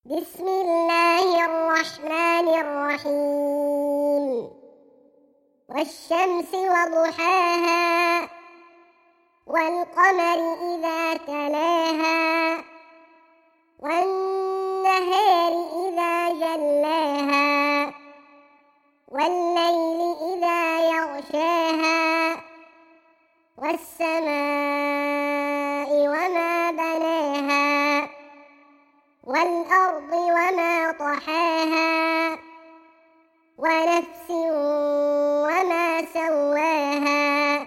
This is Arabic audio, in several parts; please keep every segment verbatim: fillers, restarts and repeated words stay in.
بسم الله الرحمن الرحيم والشمس وضحاها والقمر إذا تلاها والنهار إذا جلاها والليل إذا يغشاها والسماء وما بناها والأرض وما طحاها ونفس وما سواها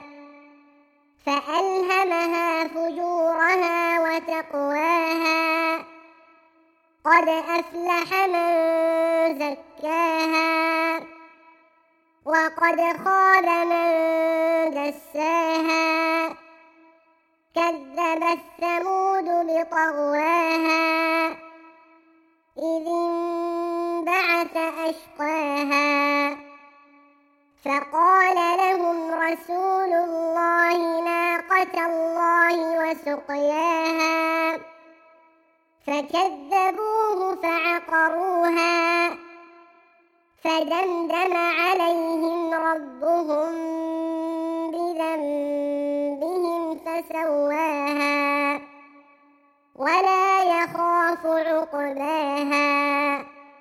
فألهمها فجورها وتقواها قد أفلح من زكاها وقد خاب من دساها كذبت ثمود بطغواها إذ انبعث أشقاها فقال لهم رسول الله ناقة الله وسقياها فكذبوه فعقروها فدمدم عليهم ربهم بذنبهم فسواها ولا يخاف عقباها.